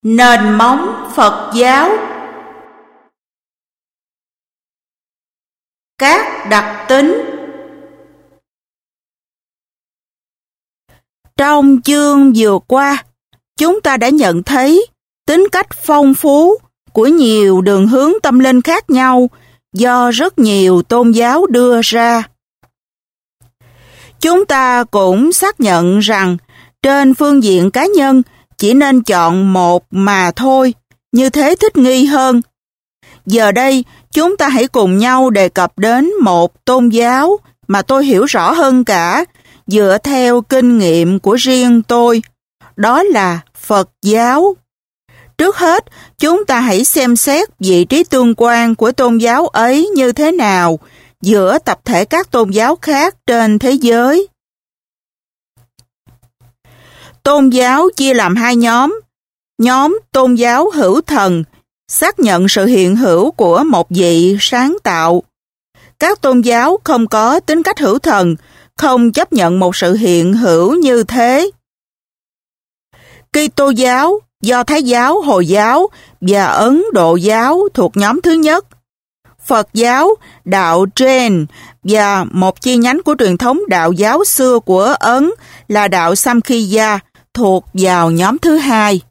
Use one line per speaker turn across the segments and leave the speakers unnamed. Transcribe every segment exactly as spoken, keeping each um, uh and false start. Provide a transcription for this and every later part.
Nền móng Phật giáo. Các đặc tính. Trong chương vừa qua, chúng ta đã nhận thấy tính cách phong phú của nhiều đường hướng tâm linh khác nhau do rất nhiều tôn giáo đưa ra. Chúng ta cũng xác nhận rằng trên phương diện cá nhân chỉ nên chọn một mà thôi, như thế thích nghi hơn. Giờ đây, chúng ta hãy cùng nhau đề cập đến một tôn giáo mà tôi hiểu rõ hơn cả, dựa theo kinh nghiệm của riêng tôi. Đó là Phật giáo. Trước hết, chúng ta hãy xem xét vị trí tương quan của tôn giáo ấy như thế nào giữa tập thể các tôn giáo khác trên thế giới. Tôn giáo chia làm hai nhóm. Nhóm tôn giáo hữu thần xác nhận sự hiện hữu của một vị sáng tạo. Các tôn giáo không có tính cách hữu thần, không chấp nhận một sự hiện hữu như thế. Kitô giáo, Do Thái giáo, Hồi giáo và Ấn Độ giáo thuộc nhóm thứ nhất. Phật giáo, đạo Jain và một chi nhánh của truyền thống đạo giáo xưa của Ấn là đạo Samkhya thuộc vào nhóm thứ hai.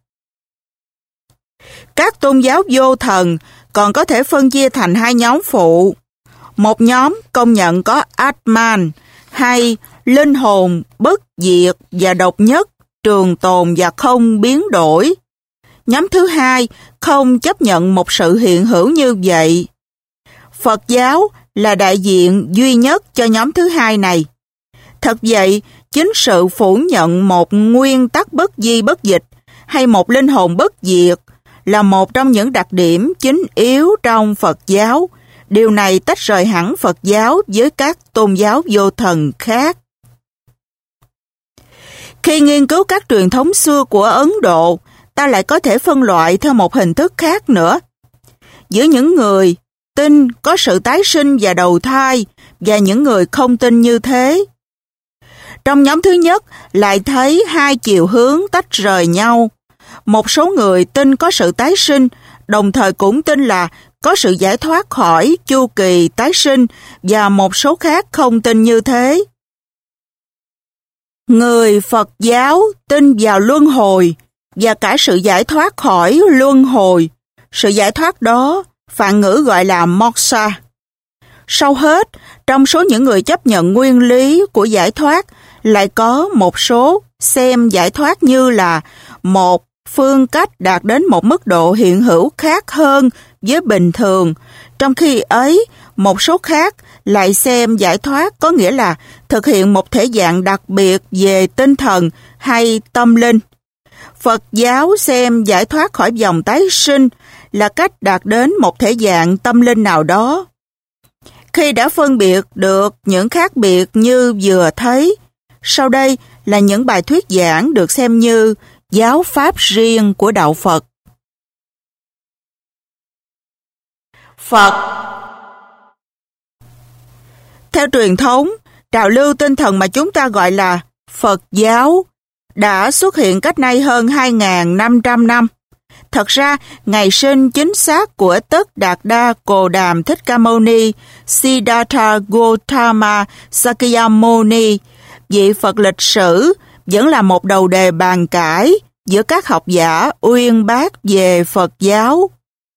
Các tôn giáo vô thần còn có thể phân chia thành hai nhóm phụ. Một nhóm công nhận có Atman hay linh hồn bất diệt và độc nhất, trường tồn và không biến đổi. Nhóm thứ hai không chấp nhận một sự hiện hữu như vậy. Phật giáo là đại diện duy nhất cho nhóm thứ hai này. Thật vậy, chính sự phủ nhận một nguyên tắc bất di bất dịch hay một linh hồn bất diệt là một trong những đặc điểm chính yếu trong Phật giáo. Điều này tách rời hẳn Phật giáo với các tôn giáo vô thần khác. Khi nghiên cứu các truyền thống xưa của Ấn Độ, ta lại có thể phân loại theo một hình thức khác nữa. Giữa những người tin có sự tái sinh và đầu thai và những người không tin như thế. Trong nhóm thứ nhất lại thấy hai chiều hướng tách rời nhau. Một số người tin có sự tái sinh, đồng thời cũng tin là có sự giải thoát khỏi chu kỳ tái sinh, và một số khác không tin như thế. Người Phật giáo tin vào luân hồi và cả sự giải thoát khỏi luân hồi. Sự giải thoát đó Phạn ngữ gọi là moksha. Sau hết, trong số những người chấp nhận nguyên lý của giải thoát, lại có một số xem giải thoát như là một phương cách đạt đến một mức độ hiện hữu khác hơn với bình thường, trong khi ấy, một số khác lại xem giải thoát có nghĩa là thực hiện một thể dạng đặc biệt về tinh thần hay tâm linh. Phật giáo xem giải thoát khỏi vòng tái sinh là cách đạt đến một thể dạng tâm linh nào đó. Khi đã phân biệt được những khác biệt như vừa thấy, sau đây là những bài thuyết giảng được xem như giáo pháp riêng của đạo Phật. Phật. Theo truyền thống, trào lưu tinh thần mà chúng ta gọi là Phật giáo đã xuất hiện cách nay hơn hai nghìn năm trăm năm. Thật ra, ngày sinh chính xác của Tất Đạt Đa Cồ Đàm Thích Ca Mâu Ni, Siddhartha Gautama Sakyamuni, vị Phật lịch sử, vẫn là một đầu đề bàn cãi giữa các học giả uyên bác về Phật giáo.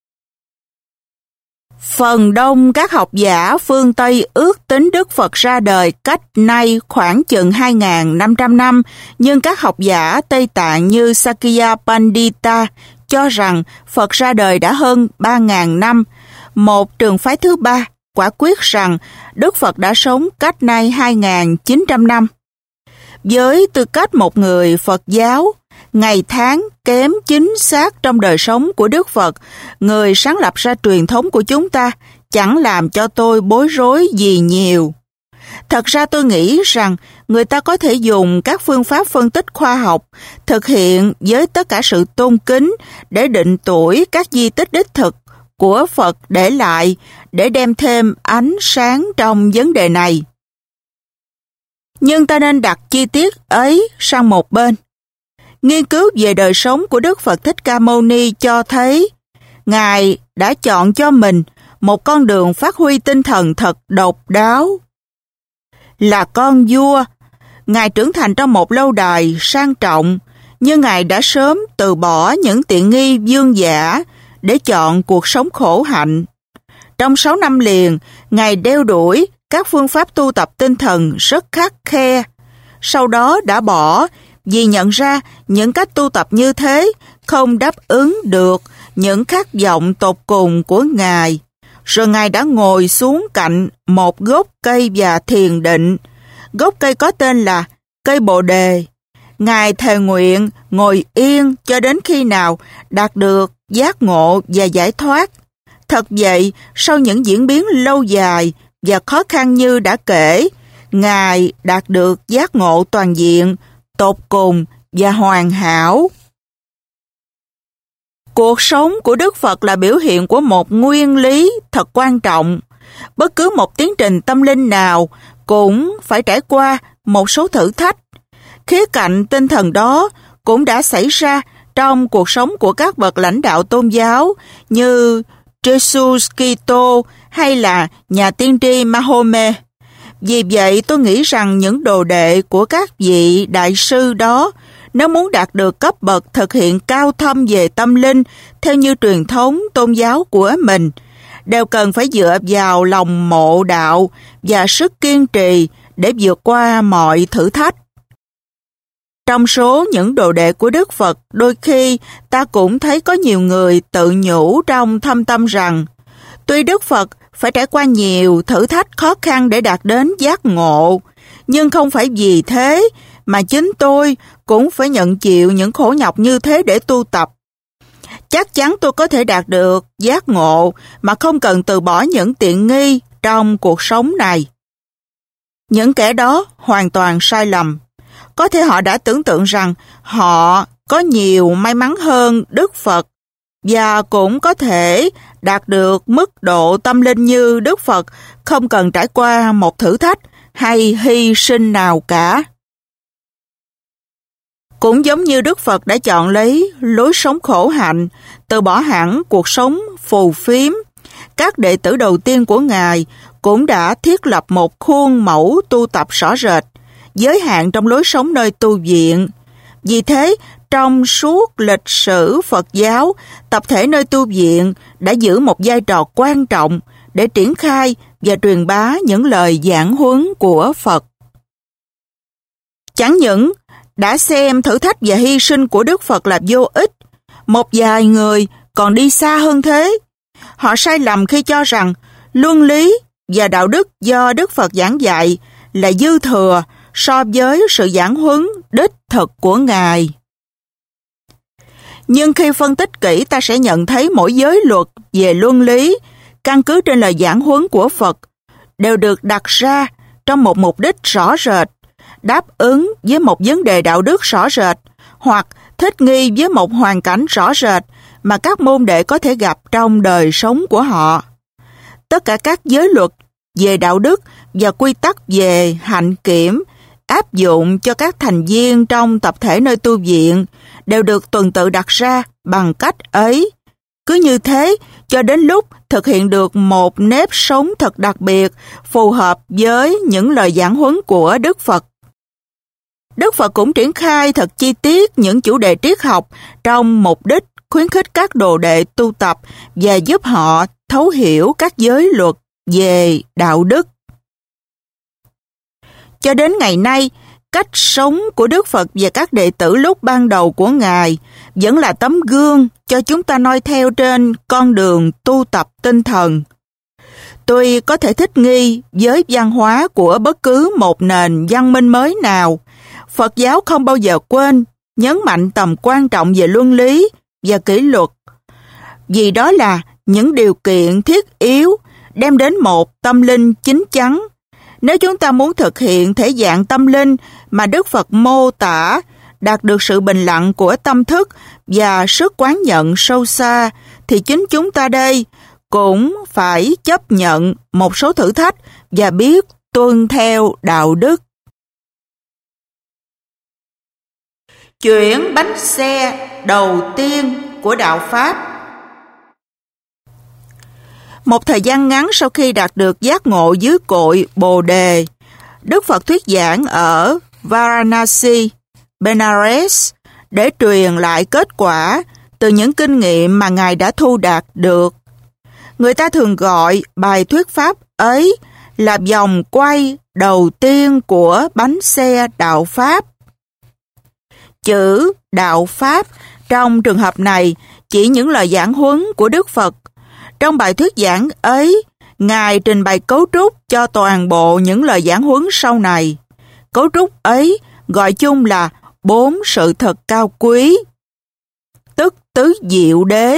Phần đông các học giả phương Tây ước tính Đức Phật ra đời cách nay khoảng chừng hai nghìn năm trăm năm, nhưng các học giả Tây Tạng như Sakya Pandita cho rằng Phật ra đời đã hơn ba nghìn năm. Một trường phái thứ ba quả quyết rằng Đức Phật đã sống cách nay hai nghìn chín trăm năm. Với tư cách một người Phật giáo, ngày tháng kém chính xác trong đời sống của Đức Phật, người sáng lập ra truyền thống của chúng ta, chẳng làm cho tôi bối rối gì nhiều. Thật ra tôi nghĩ rằng người ta có thể dùng các phương pháp phân tích khoa học, thực hiện với tất cả sự tôn kính để định tuổi các di tích đích thực của Phật để lại, để đem thêm ánh sáng trong vấn đề này. Nhưng ta nên đặt chi tiết ấy sang một bên. Nghiên cứu về đời sống của Đức Phật Thích Ca Mâu Ni cho thấy Ngài đã chọn cho mình một con đường phát huy tinh thần thật độc đáo. Là con vua, Ngài trưởng thành trong một lâu đài sang trọng, nhưng Ngài đã sớm từ bỏ những tiện nghi vương giả để chọn cuộc sống khổ hạnh. Trong sáu năm liền, Ngài đeo đuổi các phương pháp tu tập tinh thần rất khắt khe. Sau đó đã bỏ vì nhận ra những cách tu tập như thế không đáp ứng được những khát vọng tột cùng của Ngài. Rồi Ngài đã ngồi xuống cạnh một gốc cây và thiền định. Gốc cây có tên là cây Bồ Đề. Ngài thề nguyện ngồi yên cho đến khi nào đạt được giác ngộ và giải thoát. Thật vậy, sau những diễn biến lâu dài và khó khăn như đã kể, Ngài đạt được giác ngộ toàn diện, tột cùng và hoàn hảo. Cuộc sống của Đức Phật là biểu hiện của một nguyên lý thật quan trọng. Bất cứ một tiến trình tâm linh nào cũng phải trải qua một số thử thách. Khía cạnh tinh thần đó cũng đã xảy ra trong cuộc sống của các bậc lãnh đạo tôn giáo như Jesus Kitô hay là nhà tiên tri Mahomet. Vì vậy tôi nghĩ rằng những đồ đệ của các vị đại sư đó, nếu muốn đạt được cấp bậc thực hiện cao thâm về tâm linh theo như truyền thống tôn giáo của mình, đều cần phải dựa vào lòng mộ đạo và sức kiên trì để vượt qua mọi thử thách. Trong số những đồ đệ của Đức Phật, đôi khi ta cũng thấy có nhiều người tự nhủ trong thâm tâm rằng tuy Đức Phật phải trải qua nhiều thử thách khó khăn để đạt đến giác ngộ, nhưng không phải vì thế mà chính tôi cũng phải nhận chịu những khổ nhọc như thế để tu tập. Chắc chắn tôi có thể đạt được giác ngộ mà không cần từ bỏ những tiện nghi trong cuộc sống này. Những kẻ đó hoàn toàn sai lầm. Có thể họ đã tưởng tượng rằng họ có nhiều may mắn hơn Đức Phật và cũng có thể đạt được mức độ tâm linh như Đức Phật không cần trải qua một thử thách hay hy sinh nào cả. Cũng giống như Đức Phật đã chọn lấy lối sống khổ hạnh, từ bỏ hẳn cuộc sống phù phiếm, các đệ tử đầu tiên của Ngài cũng đã thiết lập một khuôn mẫu tu tập rõ rệt, giới hạn trong lối sống nơi tu viện. Vì thế, trong suốt lịch sử Phật giáo, tập thể nơi tu viện đã giữ một vai trò quan trọng để triển khai và truyền bá những lời giảng huấn của Phật. Chẳng những đã xem thử thách và hy sinh của Đức Phật là vô ích, một vài người còn đi xa hơn thế. Họ sai lầm khi cho rằng luân lý và đạo đức do Đức Phật giảng dạy là dư thừa so với sự giảng huấn đích thực của Ngài. Nhưng khi phân tích kỹ, ta sẽ nhận thấy mỗi giới luật về luân lý, căn cứ trên lời giảng huấn của Phật, đều được đặt ra trong một mục đích rõ rệt, đáp ứng với một vấn đề đạo đức rõ rệt, hoặc thích nghi với một hoàn cảnh rõ rệt mà các môn đệ có thể gặp trong đời sống của họ. Tất cả các giới luật về đạo đức và quy tắc về hạnh kiểm áp dụng cho các thành viên trong tập thể nơi tu viện đều được tuần tự đặt ra bằng cách ấy. Cứ như thế, cho đến lúc thực hiện được một nếp sống thật đặc biệt, phù hợp với những lời giảng huấn của Đức Phật. Đức Phật cũng triển khai thật chi tiết những chủ đề triết học trong mục đích khuyến khích các đồ đệ tu tập và giúp họ thấu hiểu các giới luật về đạo đức. Cho đến ngày nay, cách sống của Đức Phật và các đệ tử lúc ban đầu của Ngài vẫn là tấm gương cho chúng ta noi theo trên con đường tu tập tinh thần. Tuy có thể thích nghi với văn hóa của bất cứ một nền văn minh mới nào, Phật giáo không bao giờ quên nhấn mạnh tầm quan trọng về luân lý và kỷ luật, vì đó là những điều kiện thiết yếu đem đến một tâm linh chín chắn. Nếu chúng ta muốn thực hiện thể dạng tâm linh mà Đức Phật mô tả, đạt được sự bình lặng của tâm thức và sức quán nhận sâu xa, thì chính chúng ta đây cũng phải chấp nhận một số thử thách và biết tuân theo đạo đức. Chuyển bánh xe đầu tiên của đạo Pháp. Một thời gian ngắn sau khi đạt được giác ngộ dưới cội Bồ Đề, Đức Phật thuyết giảng ở Varanasi, Benares để truyền lại kết quả từ những kinh nghiệm mà Ngài đã thu đạt được. Người ta thường gọi bài thuyết pháp ấy là vòng quay đầu tiên của bánh xe đạo Pháp. Chữ đạo Pháp trong trường hợp này chỉ những lời giảng huấn của Đức Phật. Trong bài thuyết giảng ấy, Ngài trình bày cấu trúc cho toàn bộ những lời giảng huấn sau này. Cấu trúc ấy gọi chung là bốn sự thật cao quý, tức tứ diệu đế.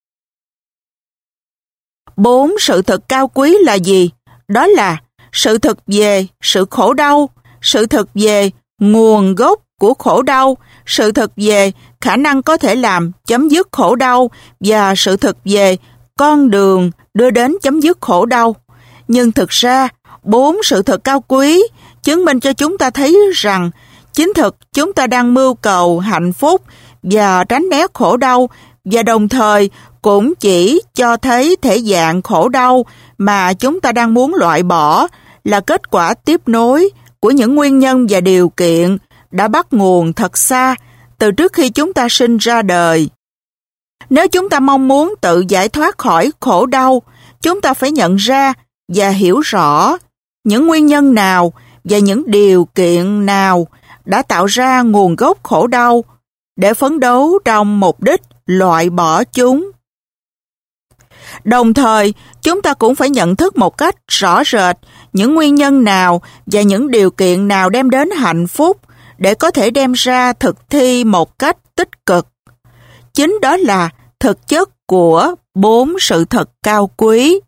Bốn sự thật cao quý là gì? Đó là sự thật về sự khổ đau, sự thật về nguồn gốc của khổ đau, sự thật về khả năng có thể làm chấm dứt khổ đau và sự thật về con đường đưa đến chấm dứt khổ đau. Nhưng thực ra, bốn sự thật cao quý chứng minh cho chúng ta thấy rằng chính thực chúng ta đang mưu cầu hạnh phúc và tránh né khổ đau, và đồng thời cũng chỉ cho thấy thể dạng khổ đau mà chúng ta đang muốn loại bỏ là kết quả tiếp nối của những nguyên nhân và điều kiện đã bắt nguồn thật xa từ trước khi chúng ta sinh ra đời. Nếu chúng ta mong muốn tự giải thoát khỏi khổ đau, chúng ta phải nhận ra và hiểu rõ những nguyên nhân nào và những điều kiện nào đã tạo ra nguồn gốc khổ đau để phấn đấu trong mục đích loại bỏ chúng. Đồng thời, chúng ta cũng phải nhận thức một cách rõ rệt những nguyên nhân nào và những điều kiện nào đem đến hạnh phúc để có thể đem ra thực thi một cách tích cực. Chính đó là thực chất của bốn sự thật cao quý.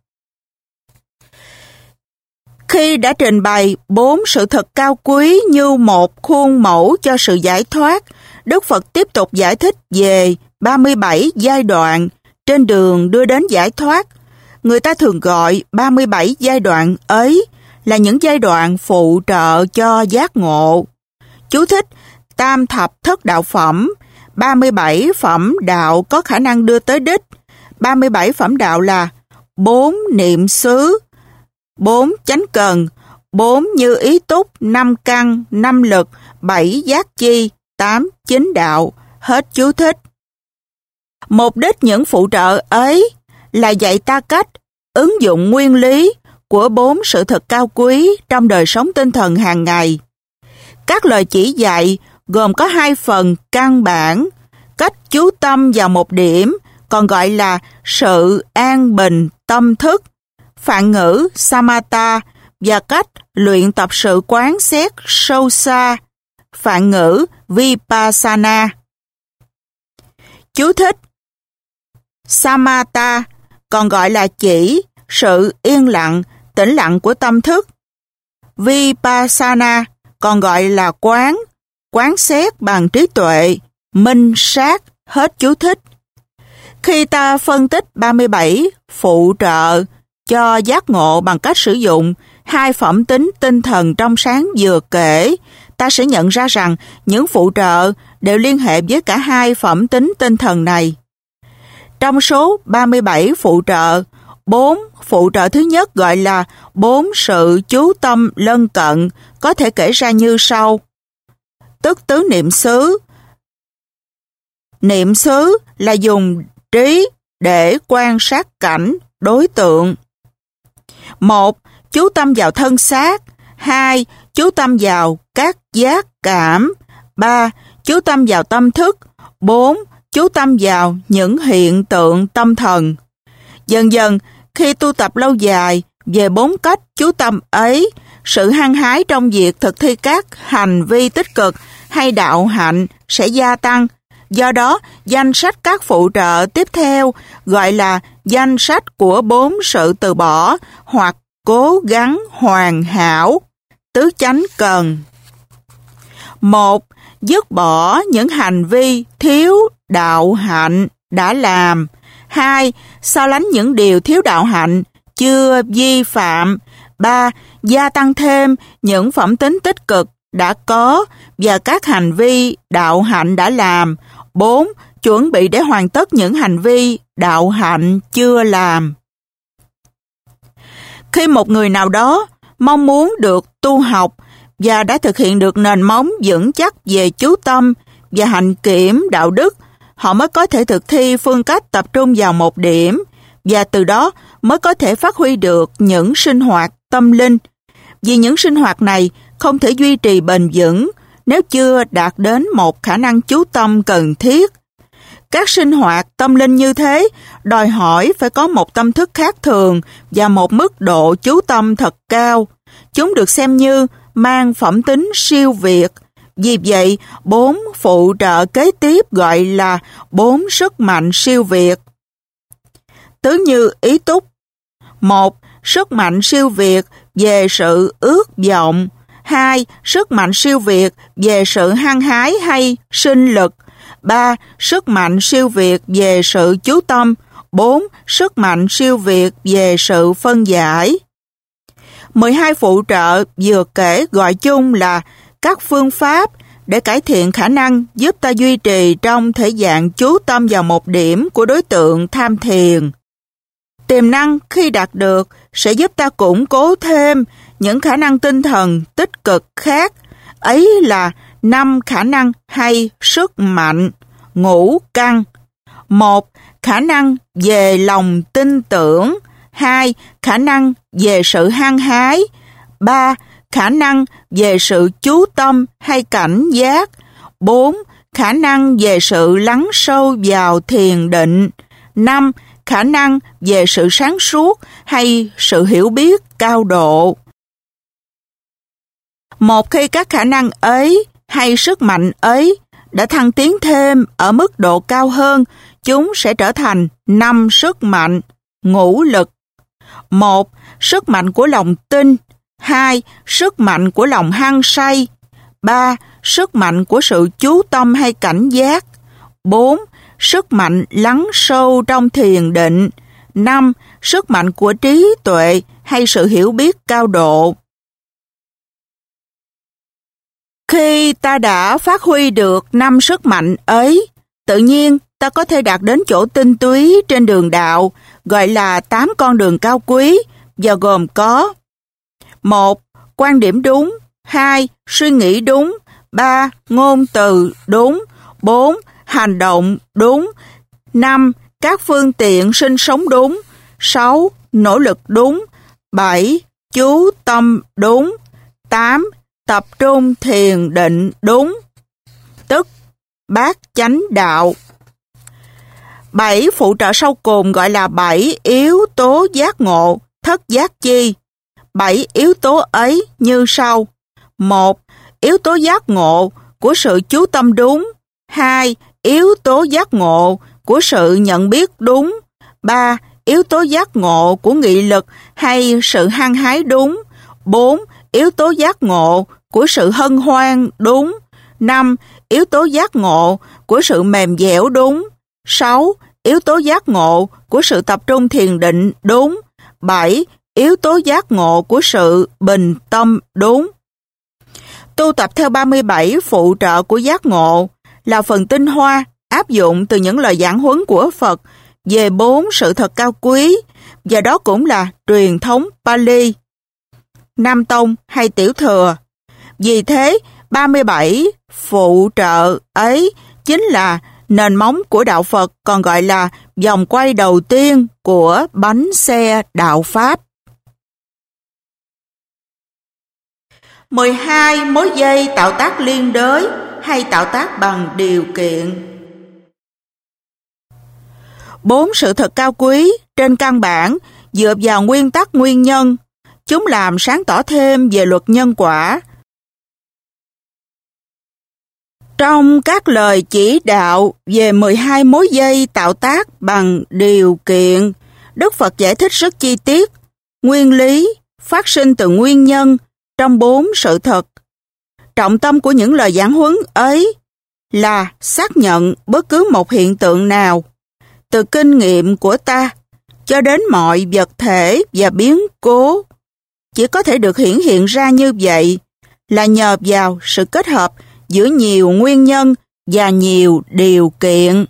Khi đã trình bày bốn sự thật cao quý như một khuôn mẫu cho sự giải thoát, Đức Phật tiếp tục giải thích về ba mươi bảy giai đoạn trên đường đưa đến giải thoát. Người ta thường gọi ba mươi bảy giai đoạn ấy là những giai đoạn phụ trợ cho giác ngộ. Chú thích: Tam thập thất đạo phẩm, ba mươi bảy phẩm đạo có khả năng đưa tới đích. ba mươi bảy phẩm đạo là bốn niệm xứ, bốn chánh cần, bốn như ý túc, năm căn, năm lực, bảy giác chi, tám chính đạo. Hết chú thích. Mục đích những phụ trợ ấy là dạy ta cách ứng dụng nguyên lý của bốn sự thật cao quý trong đời sống tinh thần hàng ngày. Các lời chỉ dạy gồm có hai phần căn bản: cách chú tâm vào một điểm, còn gọi là sự an bình tâm thức, phạn ngữ samatha, và cách luyện tập sự quán xét sâu xa, phạn ngữ vipassana. Chú thích: Samatha còn gọi là chỉ sự yên lặng, tĩnh lặng của tâm thức. Vipassana còn gọi là quán, quán xét bằng trí tuệ, minh sát. Hết chú thích. Khi ta phân tích ba mươi bảy phụ trợ cho giác ngộ bằng cách sử dụng hai phẩm tính tinh thần trong sáng vừa kể, ta sẽ nhận ra rằng những phụ trợ đều liên hệ với cả hai phẩm tính tinh thần này. Trong số ba mươi bảy phụ trợ, bốn phụ trợ thứ nhất gọi là bốn sự chú tâm lân cận có thể kể ra như sau. Tức tứ niệm xứ. Niệm xứ là dùng trí để quan sát cảnh, đối tượng. Một, chú tâm vào thân xác. Hai, chú tâm vào các giác cảm. Ba, chú tâm vào tâm thức. Bốn, chú tâm vào những hiện tượng tâm thần. Dần dần, khi tu tập lâu dài về bốn cách chú tâm ấy, sự hăng hái trong việc thực thi các hành vi tích cực hay đạo hạnh sẽ gia tăng. Do đó, danh sách các phụ trợ tiếp theo gọi là danh sách của bốn sự từ bỏ hoặc cố gắng hoàn hảo, tứ chánh cần. Một, dứt bỏ những hành vi thiếu đạo hạnh đã làm. Hai, so lánh những điều thiếu đạo hạnh chưa vi phạm. Ba, gia tăng thêm những phẩm tính tích cực đã có và các hành vi đạo hạnh đã làm. bốn. Chuẩn bị để hoàn tất những hành vi đạo hạnh chưa làm. Khi một người nào đó mong muốn được tu học và đã thực hiện được nền móng vững chắc về chú tâm và hạnh kiểm đạo đức, họ mới có thể thực thi phương cách tập trung vào một điểm và từ đó mới có thể phát huy được những sinh hoạt tâm linh. Vì những sinh hoạt này không thể duy trì bền vững nếu chưa đạt đến một khả năng chú tâm cần thiết. Các sinh hoạt tâm linh như thế đòi hỏi phải có một tâm thức khác thường và một mức độ chú tâm thật cao. Chúng được xem như mang phẩm tính siêu việt. Vì vậy, bốn phụ trợ kế tiếp gọi là bốn sức mạnh siêu việt. Tứ như ý túc. Một. Sức mạnh siêu việt về sự ước vọng. Hai. Sức mạnh siêu việt về sự hăng hái hay sinh lực. Ba. Sức mạnh siêu việt về sự chú tâm. Bốn. Sức mạnh siêu việt về sự phân giải. mười hai phụ trợ vừa kể gọi chung là các phương pháp để cải thiện khả năng giúp ta duy trì trong thể dạng chú tâm vào một điểm của đối tượng tham thiền. Tiềm năng khi đạt được sẽ giúp ta củng cố thêm những khả năng tinh thần tích cực khác, ấy là năm khả năng hay sức mạnh, ngũ căn. Một. Khả năng về lòng tin tưởng. Hai. Khả năng về sự hăng hái. Ba. Khả năng về sự chú tâm hay cảnh giác. Bốn. Khả năng về sự lắng sâu vào thiền định. Năm. Khả năng về sự sáng suốt hay sự hiểu biết cao độ. Một khi các khả năng ấy hay sức mạnh ấy đã thăng tiến thêm ở mức độ cao hơn, chúng sẽ trở thành năm sức mạnh, ngũ lực. Một. Sức mạnh của lòng tin. Hai. Sức mạnh của lòng hăng say. Ba. Sức mạnh của sự chú tâm hay cảnh giác. Bốn. Sức mạnh lắng sâu trong thiền định. Năm. Sức mạnh của trí tuệ hay sự hiểu biết cao độ. Khi ta đã phát huy được năm sức mạnh ấy, tự nhiên ta có thể đạt đến chỗ tinh túy trên đường đạo, gọi là tám con đường cao quý, và gồm có: một. Quan điểm đúng. Hai. Suy nghĩ đúng. Ba. Ngôn từ đúng. Bốn. Hành động đúng. Năm. Các phương tiện sinh sống đúng. Sáu. Nỗ lực đúng. Bảy. Chú tâm đúng. Tám. Tập trung thiền định đúng. Tức bát chánh đạo. Bảy phụ trợ sau cùng gọi là bảy yếu tố giác ngộ, thất giác chi. Bảy yếu tố ấy như sau: một. Yếu tố giác ngộ của sự chú tâm đúng. Hai. Yếu tố giác ngộ của sự nhận biết đúng. Ba. Yếu tố giác ngộ của nghị lực hay sự hăng hái đúng. Bốn. Yếu tố giác ngộ của sự hân hoan đúng. Năm. Yếu tố giác ngộ của sự mềm dẻo đúng. Sáu. Yếu tố giác ngộ của sự tập trung thiền định đúng. Bảy. Yếu tố giác ngộ của sự bình tâm đúng. Tu tập theo ba mươi bảy phụ trợ của giác ngộ là phần tinh hoa áp dụng từ những lời giảng huấn của Phật về bốn sự thật cao quý, và đó cũng là truyền thống Pali, Nam Tông hay Tiểu Thừa. Vì thế, ba mươi bảy phụ trợ ấy chính là nền móng của đạo Phật, còn gọi là vòng quay đầu tiên của bánh xe đạo Pháp. mười hai mối dây tạo tác liên đới hay tạo tác bằng điều kiện. Bốn sự thật cao quý trên căn bản dựa vào nguyên tắc nguyên nhân. Chúng làm sáng tỏ thêm về luật nhân quả. Trong các lời chỉ đạo về mười hai mối dây tạo tác bằng điều kiện, Đức Phật giải thích rất chi tiết nguyên lý phát sinh từ nguyên nhân trong bốn sự thật. Trọng tâm của những lời giảng huấn ấy là xác nhận bất cứ một hiện tượng nào, từ kinh nghiệm của ta cho đến mọi vật thể và biến cố, chỉ có thể được hiển hiện ra như vậy là nhờ vào sự kết hợp giữa nhiều nguyên nhân và nhiều điều kiện.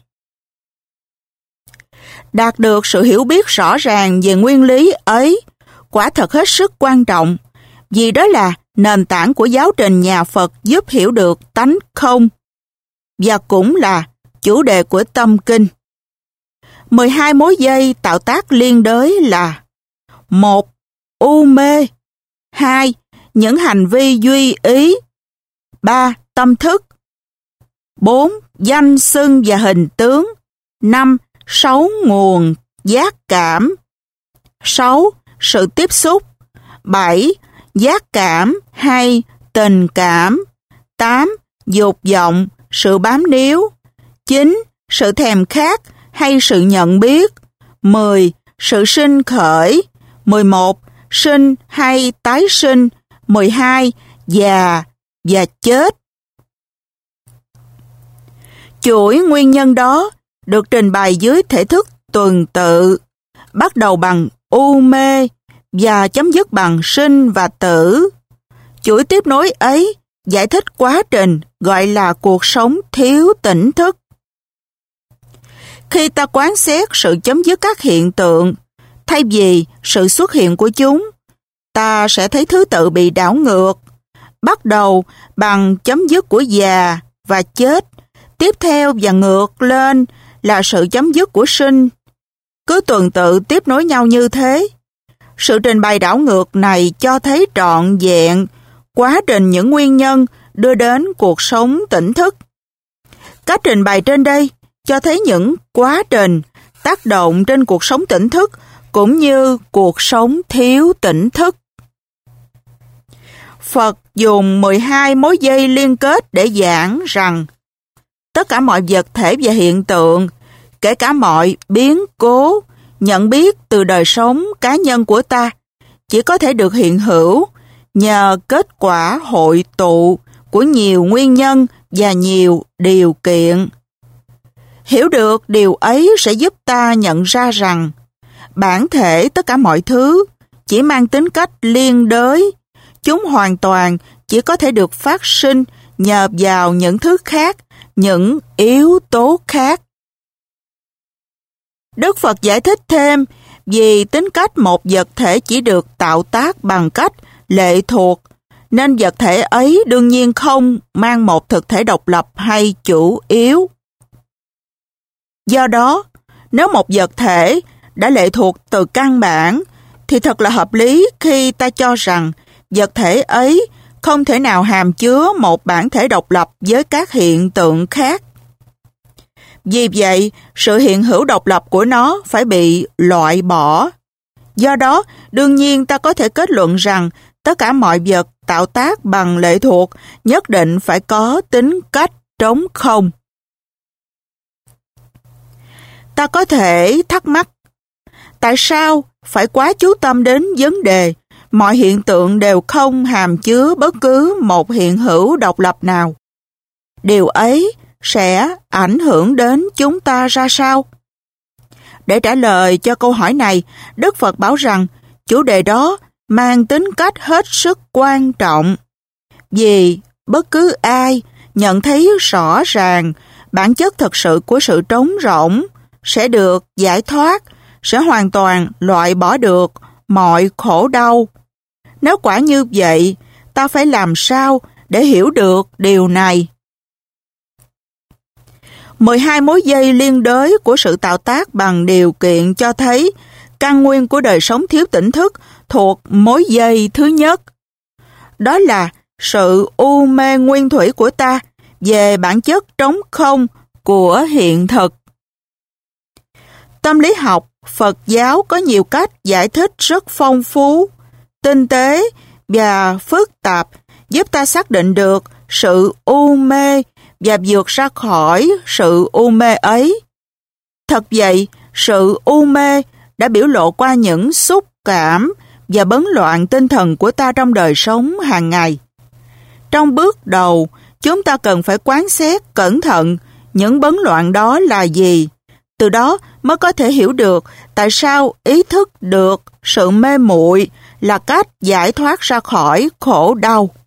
Đạt được sự hiểu biết rõ ràng về nguyên lý ấy quả thật hết sức quan trọng, vì đó là nền tảng của giáo trình nhà Phật giúp hiểu được tánh không, và cũng là chủ đề của tâm kinh. mười hai mối dây tạo tác liên đới là: một. U mê. hai. Những hành vi duy ý. ba. Tâm thức. bốn. Danh xưng và hình tướng. năm. Sáu nguồn giác cảm. sáu. Sự tiếp xúc. bảy. Giác cảm hay tình cảm. tám. Dục vọng, sự bám níu. chín. Sự thèm khát hay sự nhận biết. mười. Sự sinh khởi. mười một. Sinh hay tái sinh. mười hai. Già và chết. Chuỗi nguyên nhân đó được trình bày dưới thể thức tuần tự, bắt đầu bằng u mê và chấm dứt bằng sinh và tử. Chuỗi tiếp nối ấy giải thích quá trình gọi là cuộc sống thiếu tỉnh thức. Khi ta quán xét sự chấm dứt các hiện tượng, thay vì sự xuất hiện của chúng, ta sẽ thấy thứ tự bị đảo ngược, bắt đầu bằng chấm dứt của già và chết, tiếp theo và ngược lên là sự chấm dứt của sinh. Cứ tuần tự tiếp nối nhau như thế. Sự trình bày đảo ngược này cho thấy trọn vẹn quá trình những nguyên nhân đưa đến cuộc sống tỉnh thức. Cách trình bày trên đây cho thấy những quá trình tác động trên cuộc sống tỉnh thức cũng như cuộc sống thiếu tỉnh thức. Phật dùng mười hai mối dây liên kết để giảng rằng tất cả mọi vật thể và hiện tượng, kể cả mọi biến cố, nhận biết từ đời sống cá nhân của ta, chỉ có thể được hiện hữu nhờ kết quả hội tụ của nhiều nguyên nhân và nhiều điều kiện. Hiểu được điều ấy sẽ giúp ta nhận ra rằng bản thể tất cả mọi thứ chỉ mang tính cách liên đới. Chúng hoàn toàn chỉ có thể được phát sinh nhờ vào những thứ khác, những yếu tố khác. Đức Phật giải thích thêm vì tính cách một vật thể chỉ được tạo tác bằng cách lệ thuộc, nên vật thể ấy đương nhiên không mang một thực thể độc lập hay chủ yếu. Do đó, nếu một vật thể đã lệ thuộc từ căn bản, thì thật là hợp lý khi ta cho rằng vật thể ấy không thể nào hàm chứa một bản thể độc lập với các hiện tượng khác. Vì vậy, sự hiện hữu độc lập của nó phải bị loại bỏ. Do đó, đương nhiên ta có thể kết luận rằng tất cả mọi vật tạo tác bằng lệ thuộc nhất định phải có tính cách trống không. Ta có thể thắc mắc, tại sao phải quá chú tâm đến vấn đề mọi hiện tượng đều không hàm chứa bất cứ một hiện hữu độc lập nào? Điều ấy sẽ ảnh hưởng đến chúng ta ra sao? Để trả lời cho câu hỏi này, Đức Phật bảo rằng chủ đề đó mang tính cách hết sức quan trọng, vì bất cứ ai nhận thấy rõ ràng bản chất thật sự của sự trống rỗng sẽ được giải thoát, sẽ hoàn toàn loại bỏ được mọi khổ đau. Nếu quả như vậy, ta phải làm sao để hiểu được điều này? mười hai mối dây liên đới của sự tạo tác bằng điều kiện cho thấy căn nguyên của đời sống thiếu tỉnh thức thuộc mối dây thứ nhất. Đó là sự u mê nguyên thủy của ta về bản chất trống không của hiện thực. Tâm lý học Phật giáo có nhiều cách giải thích rất phong phú, tinh tế và phức tạp, giúp ta xác định được sự u mê và vượt ra khỏi sự u mê ấy. Thật vậy, sự u mê đã biểu lộ qua những xúc cảm và bấn loạn tinh thần của ta trong đời sống hàng ngày. Trong bước đầu, chúng ta cần phải quán xét cẩn thận những bấn loạn đó là gì. Từ đó mới có thể hiểu được tại sao ý thức được sự mê muội là cách giải thoát ra khỏi khổ đau.